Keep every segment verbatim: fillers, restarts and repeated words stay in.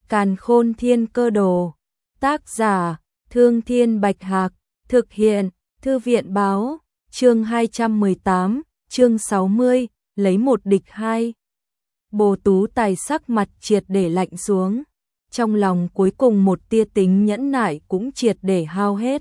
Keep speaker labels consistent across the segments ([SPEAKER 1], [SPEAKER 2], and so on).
[SPEAKER 1] Càn Khôn Thiên Cơ Đồ. Tác giả: Thương Thiên Bạch Hạc. Thực hiện: Thư viện báo. Chương hai trăm mười tám, chương sáu mươi, lấy một địch hai. Bồ Tú Tài sắc mặt triệt để lạnh xuống, trong lòng cuối cùng một tia tính nhẫn nại cũng triệt để hao hết.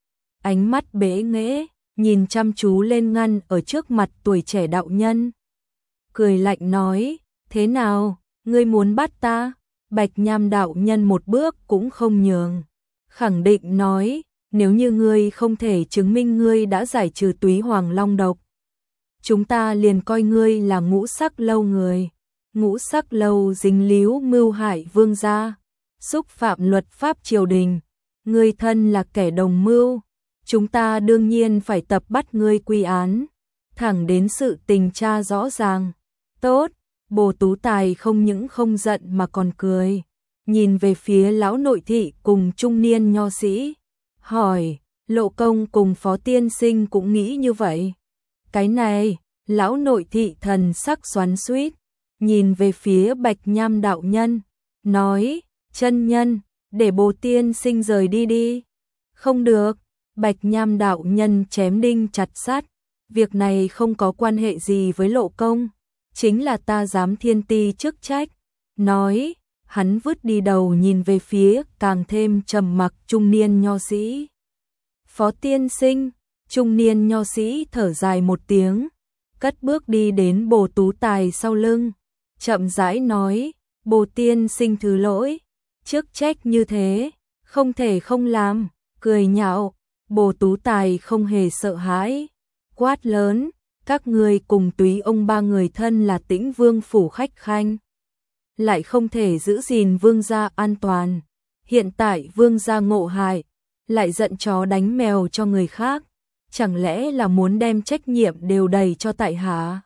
[SPEAKER 1] Ánh mắt bẽ nghễ, nhìn chăm chú lên ngăn ở trước mặt tuổi trẻ đạo nhân. Cười lạnh nói, thế nào, ngươi muốn bắt ta? Bạch Nham đạo nhân một bước cũng không nhường, khẳng định nói, nếu như ngươi không thể chứng minh ngươi đã giải trừ túy hoàng long độc, chúng ta liền coi ngươi là ngũ sắc lâu người. Ngũ sắc lâu dính líu mưu hại vương gia, xúc phạm luật pháp triều đình, ngươi thân là kẻ đồng mưu, chúng ta đương nhiên phải tập bắt ngươi quy án, thẳng đến sự tình tra rõ ràng. Tốt, Bồ Tú Tài không những không giận mà còn cười, nhìn về phía lão nội thị cùng trung niên nho sĩ, hỏi, Lộ công cùng Phó tiên sinh cũng nghĩ như vậy? Cái này, lão nội thị thần sắc xoắn xuýt, nhìn về phía Bạch Nham đạo nhân, nói, chân nhân, để Bồ tiên sinh rời đi đi. Không được, Bạch Nham đạo nhân chém đinh chặt sắt, việc này không có quan hệ gì với Lộ công, chính là ta giám thiên ti chức trách. Nói, hắn vứt đi đầu nhìn về phía càng thêm trầm mặc trung niên nho sĩ. Phó tiên sinh, trung niên nho sĩ thở dài một tiếng, cất bước đi đến Bồ Tú Tài sau lưng, chậm rãi nói, Bồ tiên sinh thứ lỗi, chức trách như thế, không thể không làm. Cười nhạo, Bồ Tú Tài không hề sợ hãi, quát lớn, các ngươi cùng túy ông ba người thân là Tĩnh Vương phủ khách khanh, lại không thể giữ gìn vương gia an toàn, hiện tại vương gia ngộ hại, lại giận chó đánh mèo cho người khác, chẳng lẽ là muốn đem trách nhiệm đều đầy cho tại hạ?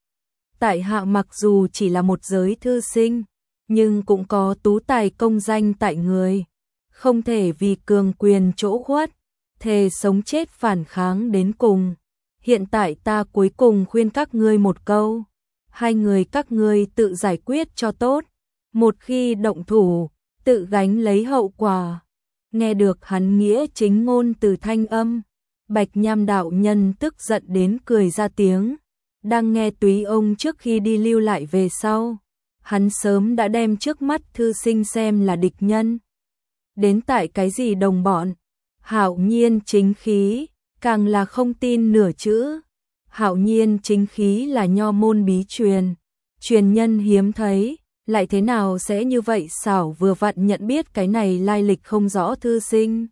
[SPEAKER 1] Tại hạ mặc dù chỉ là một giới thư sinh, nhưng cũng có tú tài công danh tại người, không thể vì cường quyền chỗ khuất, thề sống chết phản kháng đến cùng. Hiện tại ta cuối cùng khuyên các ngươi một câu, hai người các ngươi tự giải quyết cho tốt, một khi động thủ, tự gánh lấy hậu quả. Nghe được hắn nghĩa chính ngôn từ thanh âm, Bạch Nham đạo nhân tức giận đến cười ra tiếng, đang nghe túy ông trước khi đi lưu lại về sau, hắn sớm đã đem trước mắt thư sinh xem là địch nhân. Đến tại cái gì đồng bọn, hạo nhiên chính khí, càng là không tin nửa chữ. Hạo nhiên chính khí là nho môn bí truyền, truyền nhân hiếm thấy, lại thế nào sẽ như vậy xảo vừa vặn nhận biết cái này lai lịch không rõ thư sinh.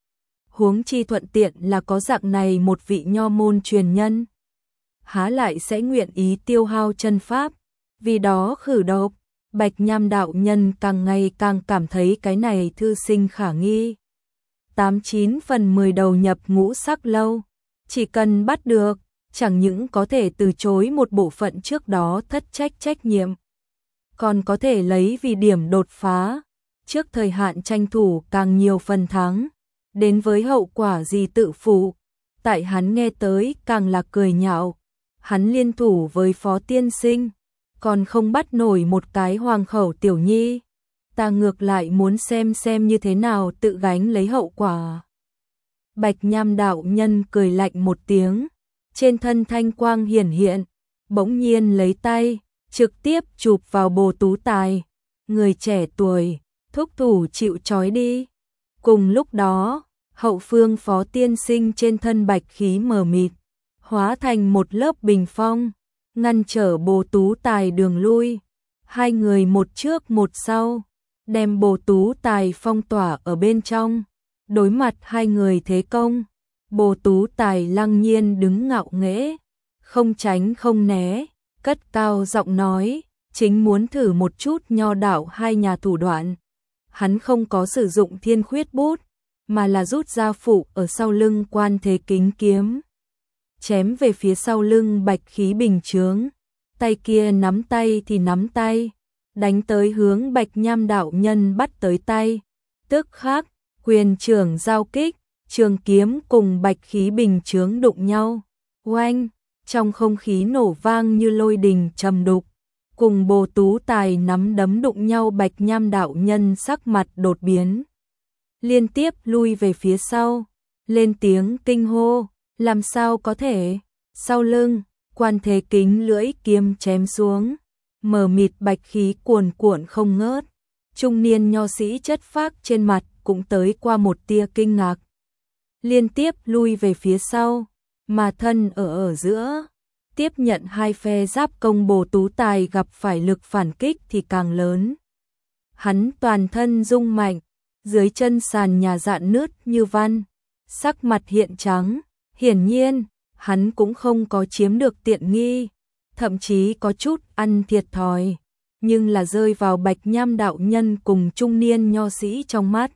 [SPEAKER 1] Huống chi thuận tiện là có dạng này một vị nho môn truyền nhân, há lại sẽ nguyện ý tiêu hao chân pháp, vì đó khử độc. Bạch Nham đạo nhân càng ngày càng cảm thấy cái này thư sinh khả nghi. Tám chín phần mười đầu nhập ngũ sắc lâu, chỉ cần bắt được, chẳng những có thể từ chối một bộ phận trước đó thất trách trách nhiệm, còn có thể lấy vì điểm đột phá, trước thời hạn tranh thủ càng nhiều phần thắng, đến với hậu quả gì tự phụ. Tại hắn nghe tới càng là cười nhạo, hắn liên thủ với Phó tiên sinh, còn không bắt nổi một cái hoàng khẩu tiểu nhi, ta ngược lại muốn xem xem như thế nào tự gánh lấy hậu quả. Bạch Nham đạo nhân cười lạnh một tiếng, trên thân thanh quang hiển hiện, bỗng nhiên lấy tay, trực tiếp chụp vào Bồ Tú Tài, người trẻ tuổi, thúc thủ chịu trói đi. Cùng lúc đó, hậu phương Phó tiên sinh trên thân bạch khí mờ mịt, hóa thành một lớp bình phong, ngăn trở Bồ Tú Tài đường lui, hai người một trước một sau, đem Bồ Tú Tài phong tỏa ở bên trong. Đối mặt hai người thế công, Bồ Tú Tài lăng nhiên đứng ngạo nghễ, không tránh không né, cất cao giọng nói, chính muốn thử một chút nho đạo hai nhà thủ đoạn. Hắn không có sử dụng thiên khuyết bút, mà là rút ra phụ ở sau lưng quan thế kính kiếm, chém về phía sau lưng bạch khí bình chướng, tay kia nắm tay thì nắm tay, đánh tới hướng Bạch Nham đạo nhân bắt tới tay, tức khắc quyền trưởng giao kích, trường kiếm cùng bạch khí bình chướng đụng nhau, oanh, trong không khí nổ vang như lôi đình trầm đục, cùng Bồ Tú Tài nắm đấm đụng nhau, Bạch Nham đạo nhân sắc mặt đột biến, liên tiếp lui về phía sau, lên tiếng kinh hô, làm sao có thể? Sau lưng, Quan Thế Kính lưỡi kiếm chém xuống, mờ mịt bạch khí cuồn cuộn không ngớt. Trung niên nho sĩ chất phác trên mặt cũng tới qua một tia kinh ngạc, liên tiếp lui về phía sau, mà thân ở ở giữa, tiếp nhận hai phe giáp công. Bồ Tú Tài gặp phải lực phản kích thì càng lớn. Hắn toàn thân rung mạnh, dưới chân sàn nhà rạn nứt như văn, sắc mặt hiện trắng, hiển nhiên, hắn cũng không có chiếm được tiện nghi, thậm chí có chút ăn thiệt thòi, nhưng là rơi vào Bạch Nham đạo nhân cùng trung niên nho sĩ trong mắt.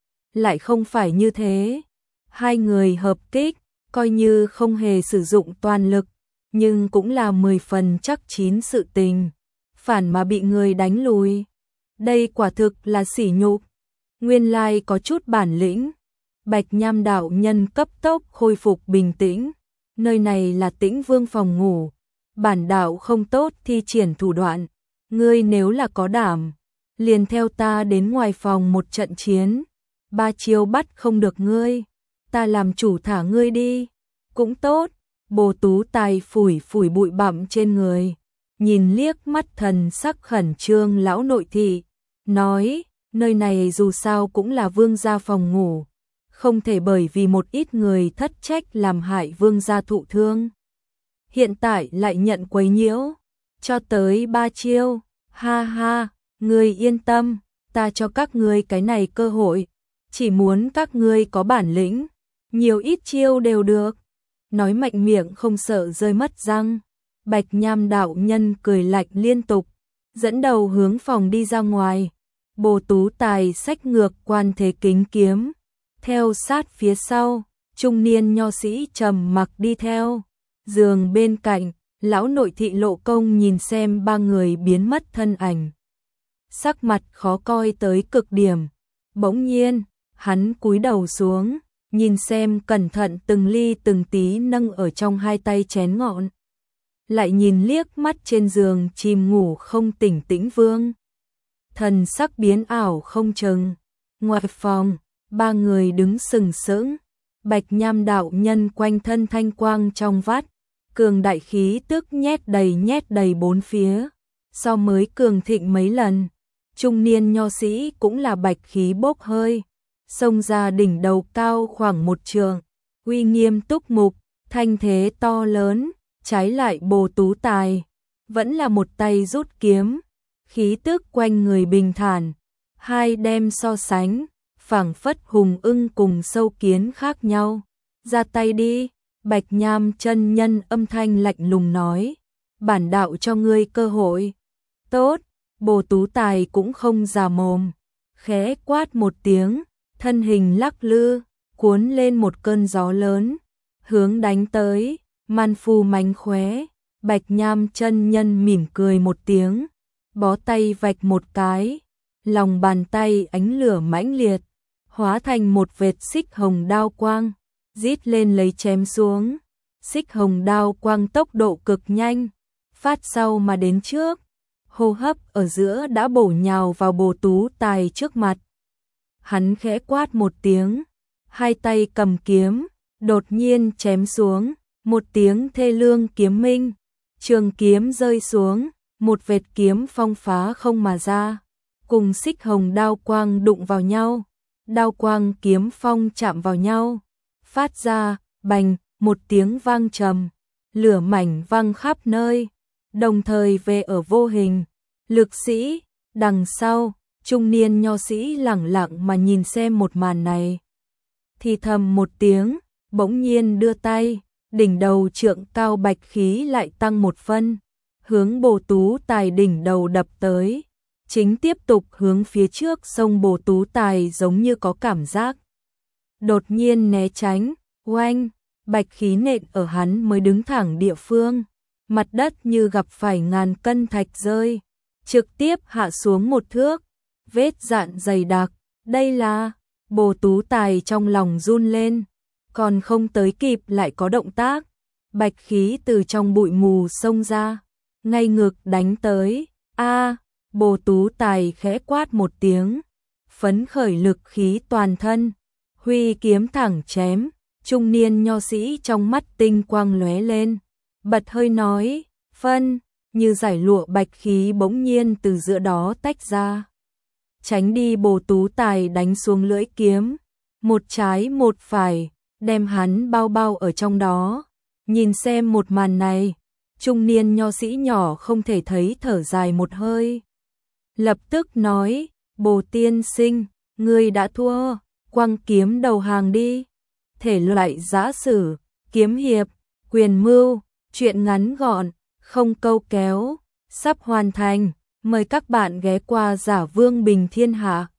[SPEAKER 1] Lại không phải như thế, hai người hợp kích, coi như không hề sử dụng toàn lực, nhưng cũng là mười phần chắc chín sự tình, phản mà bị người đánh lùi. Đây quả thực là sỉ nhục, nguyên lai có chút bản lĩnh. Bạch Nham đạo nhân cấp tốc khôi phục bình tĩnh, nơi này là Tĩnh Vương phòng ngủ, bản đạo không tốt thi triển thủ đoạn, ngươi nếu là có đảm, liền theo ta đến ngoài phòng một trận chiến, ba chiêu bắt không được ngươi, ta làm chủ thả ngươi đi, cũng tốt. Bồ Tú Tài phủi phủi bụi bặm trên người, nhìn liếc mắt thần sắc khẩn trương lão nội thị, nói, nơi này dù sao cũng là vương gia phòng ngủ, không thể bởi vì một ít người thất trách làm hại vương gia thụ thương. Hiện tại lại nhận quấy nhiễu, cho tới ba chiêu, ha ha, ngươi yên tâm, ta cho các ngươi cái này cơ hội, chỉ muốn các ngươi có bản lĩnh, nhiều ít chiêu đều được. Nói mạnh miệng không sợ rơi mất răng. Bạch Nham đạo nhân cười lạnh liên tục, dẫn đầu hướng phòng đi ra ngoài. Bồ Tú Tài xách ngược Quan Thế Kính kiếm, theo sát phía sau, trung niên nho sĩ trầm mặc đi theo. Giường bên cạnh, lão nội thị Lộ Công nhìn xem ba người biến mất thân ảnh, sắc mặt khó coi tới cực điểm. Bỗng nhiên, hắn cúi đầu xuống, nhìn xem cẩn thận từng ly từng tí nâng ở trong hai tay chén ngọn, lại nhìn liếc mắt trên giường chìm ngủ không tỉnh Tĩnh Vương, thần sắc biến ảo không chừng. Ngoài phòng, ba người đứng sừng sững, Bạch Nham đạo nhân quanh thân thanh quang trong vắt, cường đại khí tức nhét đầy nhét đầy bốn phía, so mới cường thịnh mấy lần. Trung niên nho sĩ cũng là bạch khí bốc hơi, xông ra đỉnh đầu cao khoảng một trượng, uy nghiêm túc mục, thanh thế to lớn. Trái lại Bồ Tú Tài, vẫn là một tay rút kiếm, khí tức quanh người bình thản, hai đem so sánh, phảng phất hùng ưng cùng sâu kiến khác nhau. Ra tay đi, Bạch Nham chân nhân âm thanh lạnh lùng nói, bản đạo cho ngươi cơ hội. Tốt, Bồ Tú Tài cũng không già mồm, khẽ quát một tiếng, thân hình lắc lư, cuốn lên một cơn gió lớn, hướng đánh tới. Man phu mánh khóe, Bạch Nham chân nhân mỉm cười một tiếng, bó tay vạch một cái, lòng bàn tay ánh lửa mãnh liệt, hóa thành một vệt xích hồng đao quang, rít lên lấy chém xuống. Xích hồng đao quang tốc độ cực nhanh, phát sau mà đến trước, hô hấp ở giữa đã bổ nhào vào Bồ Tú Tài trước mặt. Hắn khẽ quát một tiếng, hai tay cầm kiếm, đột nhiên chém xuống. Một tiếng thê lương kiếm minh, trường kiếm rơi xuống, một vệt kiếm phong phá không mà ra, cùng xích hồng đao quang đụng vào nhau, đao quang kiếm phong chạm vào nhau, phát ra bành một tiếng vang trầm, lửa mảnh văng khắp nơi, đồng thời về ở vô hình. Lực sĩ đằng sau, trung niên nho sĩ lẳng lặng mà nhìn xem một màn này, thì thầm một tiếng, bỗng nhiên đưa tay, đỉnh đầu trượng cao bạch khí lại tăng một phân, hướng Bồ Tú Tài đỉnh đầu đập tới, chính tiếp tục hướng phía trước xông. Bồ Tú Tài giống như có cảm giác, đột nhiên né tránh, oanh, bạch khí nện ở hắn mới đứng thẳng địa phương, mặt đất như gặp phải ngàn cân thạch rơi, trực tiếp hạ xuống một thước, vết dạn dày đặc. Đây là, Bồ Tú Tài trong lòng run lên, còn không tới kịp lại có động tác, bạch khí từ trong bụi mù xông ra, ngay ngực đánh tới. A, Bồ Tú Tài khẽ quát một tiếng, phấn khởi lực khí toàn thân, huy kiếm thẳng chém. Trung niên nho sĩ trong mắt tinh quang lóe lên, bật hơi nói, phân, như giải lụa bạch khí bỗng nhiên từ giữa đó tách ra. Tránh đi Bồ Tú Tài đánh xuống lưỡi kiếm, một trái một phải, đem hắn bao bao ở trong đó. Nhìn xem một màn này, trung niên nho sĩ nhỏ không thể thấy thở dài một hơi. Lập tức nói, Bồ tiên sinh, ngươi đã thua, quăng kiếm đầu hàng đi. Thể loại giã sử, kiếm hiệp, quyền mưu, truyện ngắn gọn, không câu kéo, sắp hoàn thành. Mời các bạn ghé qua Giả Vương Bình Thiên Hạ.